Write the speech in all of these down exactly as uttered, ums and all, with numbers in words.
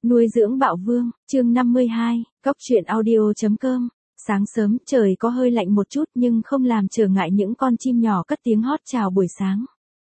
Nuôi dưỡng bạo vương, chương năm mươi hai, cóc truyện audio.com. Sáng sớm trời có hơi lạnh một chút nhưng không làm trở ngại những con chim nhỏ cất tiếng hót chào buổi sáng.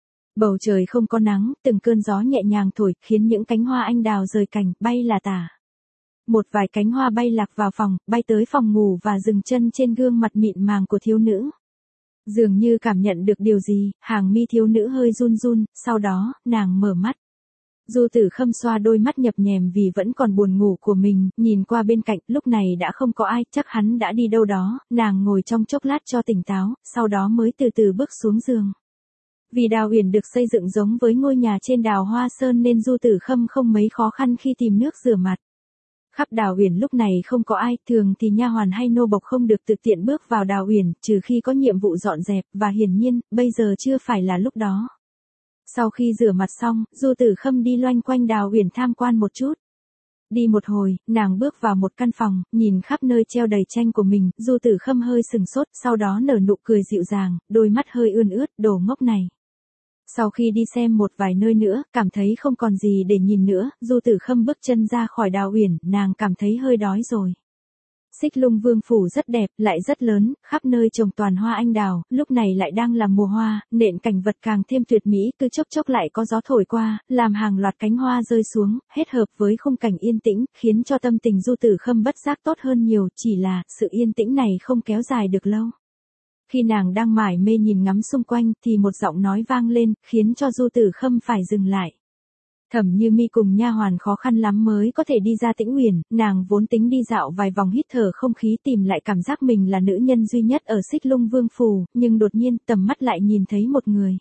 Bầu trời không có nắng, từng cơn gió nhẹ nhàng thổi khiến những cánh hoa anh đào rời cành, bay là tả. Một vài cánh hoa bay lạc vào phòng, bay tới phòng ngủ và dừng chân trên gương mặt mịn màng của thiếu nữ. Dường như cảm nhận được điều gì, hàng mi thiếu nữ hơi run run, sau đó, nàng mở mắt. Du Tử Khâm xoa đôi mắt nhập nhèm vì vẫn còn buồn ngủ của mình, nhìn qua bên cạnh, lúc này đã không có ai, chắc hắn đã đi đâu đó, nàng ngồi trong chốc lát cho tỉnh táo, sau đó mới từ từ bước xuống giường. Vì Đào Uyển được xây dựng giống với ngôi nhà trên đào Hoa Sơn nên Du Tử Khâm không mấy khó khăn khi tìm nước rửa mặt. Khắp Đào Uyển lúc này không có ai, thường thì nha hoàn hay nô bộc không được tự tiện bước vào Đào Uyển, trừ khi có nhiệm vụ dọn dẹp, và hiển nhiên, bây giờ chưa phải là lúc đó. Sau khi rửa mặt xong, Du Tử Khâm đi loanh quanh Đào Uyển tham quan một chút. Đi một hồi, nàng bước vào một căn phòng, nhìn khắp nơi treo đầy tranh của mình, Du Tử Khâm hơi sừng sốt, sau đó nở nụ cười dịu dàng, đôi mắt hơi ươn ướt, đồ ngốc này. Sau khi đi xem một vài nơi nữa, cảm thấy không còn gì để nhìn nữa, Du Tử Khâm bước chân ra khỏi Đào Uyển, nàng cảm thấy hơi đói rồi. Xích Lung Vương phủ rất đẹp, lại rất lớn, khắp nơi trồng toàn hoa anh đào, lúc này lại đang là mùa hoa, nền cảnh vật càng thêm tuyệt mỹ, cứ chốc chốc lại có gió thổi qua, làm hàng loạt cánh hoa rơi xuống, hết hợp với khung cảnh yên tĩnh, khiến cho tâm tình Du Tử Khâm bất giác tốt hơn nhiều, chỉ là, sự yên tĩnh này không kéo dài được lâu. Khi nàng đang mải mê nhìn ngắm xung quanh, thì một giọng nói vang lên, khiến cho Du Tử Khâm phải dừng lại. Thẩm Như Mi cùng nha hoàn khó khăn lắm mới có thể đi ra Tĩnh Uyển, nàng vốn tính đi dạo vài vòng hít thở không khí tìm lại cảm giác mình là nữ nhân duy nhất ở Xích Lung Vương phủ, nhưng đột nhiên tầm mắt lại nhìn thấy một người.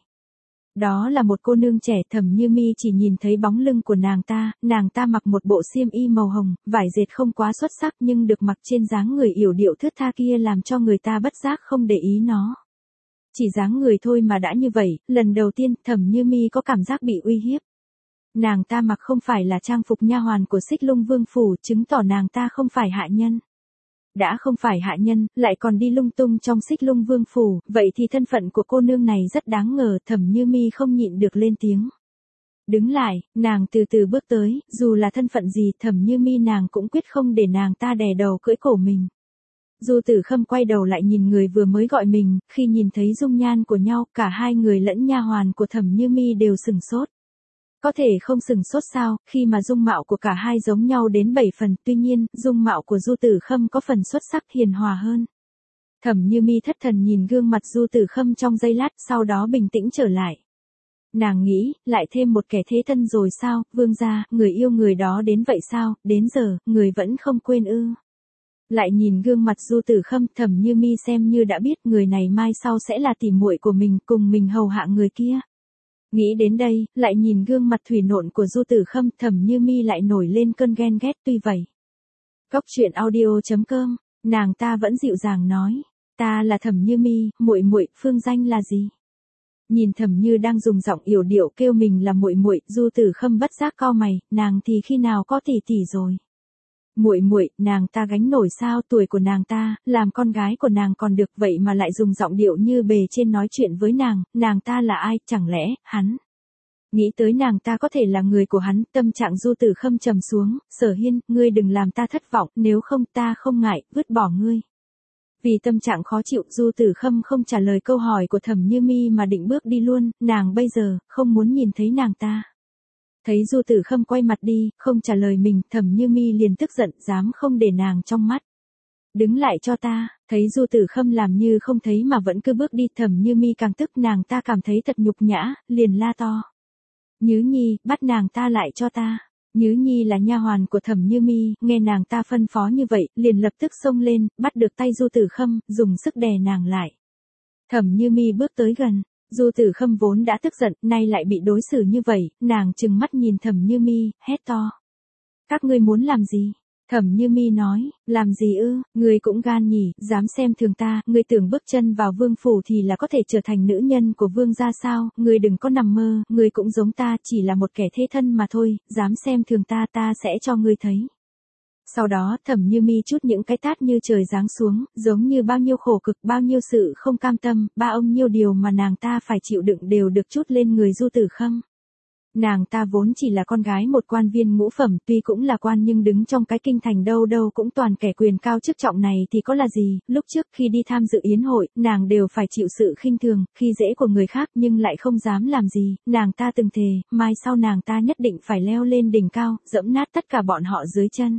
Đó là một cô nương trẻ. Thẩm Như Mi chỉ nhìn thấy bóng lưng của nàng ta, nàng ta mặc một bộ xiêm y màu hồng, vải dệt không quá xuất sắc nhưng được mặc trên dáng người yểu điệu thướt tha kia làm cho người ta bất giác không để ý nó. Chỉ dáng người thôi mà đã như vậy, lần đầu tiên Thẩm Như Mi có cảm giác bị uy hiếp. Nàng ta mặc không phải là trang phục nha hoàn của Xích Lung Vương phủ, chứng tỏ nàng ta không phải hạ nhân. Đã không phải hạ nhân, lại còn đi lung tung trong Xích Lung Vương phủ, vậy thì thân phận của cô nương này rất đáng ngờ. Thẩm Như Mi không nhịn được lên tiếng. Đứng lại, nàng từ từ bước tới, dù là thân phận gì, Thẩm Như Mi nàng cũng quyết không để nàng ta đè đầu cưỡi cổ mình. Du Tử Khâm quay đầu lại nhìn người vừa mới gọi mình, khi nhìn thấy dung nhan của nhau, cả hai người lẫn nha hoàn của Thẩm Như Mi đều sừng sốt. Có thể không sừng sốt sao, khi mà dung mạo của cả hai giống nhau đến bảy phần, tuy nhiên, dung mạo của Du Tử Khâm có phần xuất sắc hiền hòa hơn. Thẩm Như Mi thất thần nhìn gương mặt Du Tử Khâm trong giây lát, sau đó bình tĩnh trở lại. Nàng nghĩ, lại thêm một kẻ thế thân rồi sao, vương gia, người yêu người đó đến vậy sao, đến giờ, người vẫn không quên ư. Lại nhìn gương mặt Du Tử Khâm, Thẩm Như Mi xem như đã biết người này mai sau sẽ là tỉ muội của mình, cùng mình hầu hạ người kia. Nghĩ đến đây, lại nhìn gương mặt thủy nộn của Du Tử Khâm, Thẩm Như Mi lại nổi lên cơn ghen ghét. Tuy vậy, cóc truyện audio.com, nàng ta vẫn dịu dàng nói, ta là Thẩm Như Mi, muội muội, phương danh là gì? Nhìn Thẩm Như đang dùng giọng yểu điệu kêu mình là muội muội, Du Tử Khâm bất giác cau mày, nàng thì khi nào có tỷ tỷ rồi? Muội muội, nàng ta gánh nổi sao, tuổi của nàng ta, làm con gái của nàng còn được, vậy mà lại dùng giọng điệu như bề trên nói chuyện với nàng, nàng ta là ai, chẳng lẽ, hắn? Nghĩ tới nàng ta có thể là người của hắn, tâm trạng Du Tử Khâm trầm xuống, Sở Hiên, ngươi đừng làm ta thất vọng, nếu không ta không ngại, vứt bỏ ngươi. Vì tâm trạng khó chịu, Du Tử Khâm không trả lời câu hỏi của Thẩm Như Mi mà định bước đi luôn, nàng bây giờ, không muốn nhìn thấy nàng ta. Thấy Du Tử Khâm quay mặt đi, không trả lời mình, Thẩm Như Mi liền tức giận, dám không để nàng trong mắt. Đứng lại cho ta, thấy Du Tử Khâm làm như không thấy mà vẫn cứ bước đi, Thẩm Như Mi càng tức, nàng ta cảm thấy thật nhục nhã, liền la to. Nhứ Nhi, bắt nàng ta lại cho ta. Nhứ Nhi là nha hoàn của Thẩm Như Mi, nghe nàng ta phân phó như vậy, liền lập tức xông lên, bắt được tay Du Tử Khâm, dùng sức đè nàng lại. Thẩm Như Mi bước tới gần. Du Tử Khâm vốn đã tức giận, nay lại bị đối xử như vậy, nàng trừng mắt nhìn Thẩm Như Mi, hét to. Các ngươi muốn làm gì? Thẩm Như Mi nói, làm gì ư, ngươi cũng gan nhỉ, dám xem thường ta, ngươi tưởng bước chân vào vương phủ thì là có thể trở thành nữ nhân của vương gia sao, ngươi đừng có nằm mơ, ngươi cũng giống ta, chỉ là một kẻ thế thân mà thôi, dám xem thường ta, ta sẽ cho ngươi thấy. Sau đó, Thẩm Như Mi trút những cái tát như trời giáng xuống, giống như bao nhiêu khổ cực, bao nhiêu sự không cam tâm, ba ông nhiêu điều mà nàng ta phải chịu đựng đều được trút lên người Du Tử Khâm. Nàng ta vốn chỉ là con gái một quan viên ngũ phẩm, tuy cũng là quan nhưng đứng trong cái kinh thành đâu đâu cũng toàn kẻ quyền cao chức trọng này thì có là gì, lúc trước khi đi tham dự yến hội, nàng đều phải chịu sự khinh thường, khi dễ của người khác nhưng lại không dám làm gì, nàng ta từng thề, mai sau nàng ta nhất định phải leo lên đỉnh cao, dẫm nát tất cả bọn họ dưới chân.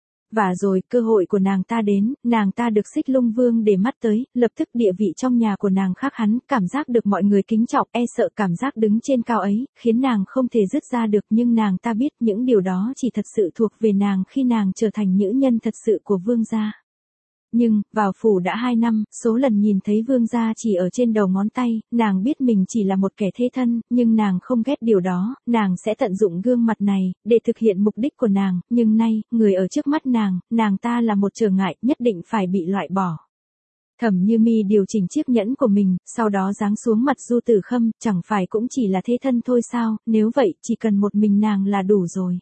Và rồi, cơ hội của nàng ta đến, nàng ta được Xích Lung Vương để mắt tới, lập tức địa vị trong nhà của nàng khác hắn, cảm giác được mọi người kính trọng, e sợ cảm giác đứng trên cao ấy, khiến nàng không thể dứt ra được, nhưng nàng ta biết những điều đó chỉ thật sự thuộc về nàng khi nàng trở thành nữ nhân thật sự của vương gia. Nhưng, vào phủ đã hai năm, số lần nhìn thấy vương gia chỉ ở trên đầu ngón tay, nàng biết mình chỉ là một kẻ thế thân, nhưng nàng không ghét điều đó, nàng sẽ tận dụng gương mặt này, để thực hiện mục đích của nàng, nhưng nay, người ở trước mắt nàng, nàng ta là một trở ngại, nhất định phải bị loại bỏ. Thẩm Như Mi điều chỉnh chiếc nhẫn của mình, sau đó giáng xuống mặt Du Tử Khâm, chẳng phải cũng chỉ là thế thân thôi sao, nếu vậy, chỉ cần một mình nàng là đủ rồi.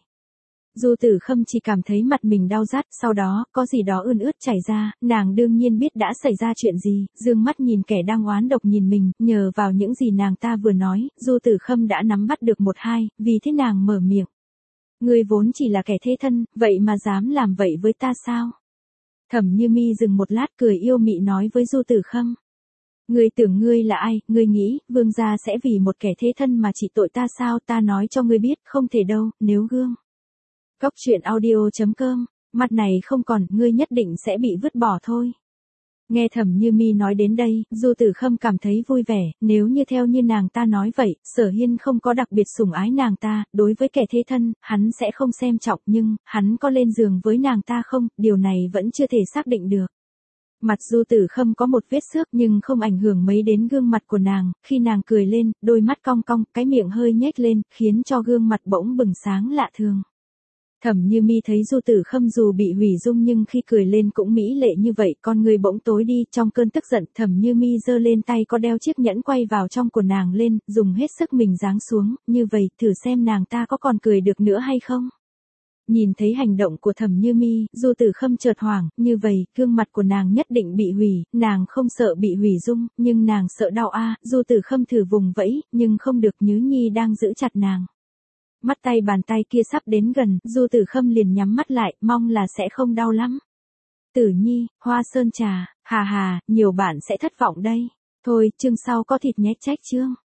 Du Tử Khâm chỉ cảm thấy mặt mình đau rát, sau đó, có gì đó ươn ướt chảy ra, nàng đương nhiên biết đã xảy ra chuyện gì, dương mắt nhìn kẻ đang oán độc nhìn mình, nhờ vào những gì nàng ta vừa nói, Du Tử Khâm đã nắm bắt được một hai, vì thế nàng mở miệng. Ngươi vốn chỉ là kẻ thế thân, vậy mà dám làm vậy với ta sao? Thẩm Như Mi dừng một lát cười yêu mị nói với Du Tử Khâm. Ngươi tưởng ngươi là ai, ngươi nghĩ, vương gia sẽ vì một kẻ thế thân mà chỉ tội ta sao, ta nói cho ngươi biết, không thể đâu, nếu gương. Cốc truyện audio chấm com, mặt này không còn, ngươi nhất định sẽ bị vứt bỏ thôi. Nghe Thẩm Như Mi nói đến đây, Du Tử Khâm cảm thấy vui vẻ, nếu như theo như nàng ta nói vậy, Sở Hiên không có đặc biệt sủng ái nàng ta, đối với kẻ thế thân, hắn sẽ không xem trọng, nhưng, hắn có lên giường với nàng ta không, điều này vẫn chưa thể xác định được. Mặt Du Tử Khâm có một vết xước nhưng không ảnh hưởng mấy đến gương mặt của nàng, khi nàng cười lên, đôi mắt cong cong, cái miệng hơi nhếch lên, khiến cho gương mặt bỗng bừng sáng lạ thường. Thẩm Như Mi thấy Du Tử Khâm dù bị hủy dung nhưng khi cười lên cũng mỹ lệ như vậy, con người bỗng tối đi, trong cơn tức giận, Thẩm Như Mi giơ lên tay có đeo chiếc nhẫn quay vào trong của nàng lên, dùng hết sức mình giáng xuống, như vậy, thử xem nàng ta có còn cười được nữa hay không. Nhìn thấy hành động của Thẩm Như Mi, Du Tử Khâm chợt hoảng, như vậy, gương mặt của nàng nhất định bị hủy, nàng không sợ bị hủy dung, nhưng nàng sợ đau a. Du Tử Khâm thử vùng vẫy, nhưng không được, Nhứ Nhi đang giữ chặt nàng. Mắt tay bàn tay kia sắp đến gần, Du Tử Khâm liền nhắm mắt lại, mong là sẽ không đau lắm. Tử Nhi, Hoa Sơn trà, hà hà, nhiều bạn sẽ thất vọng đây. Thôi, chương sau có thịt nhé, trách chương.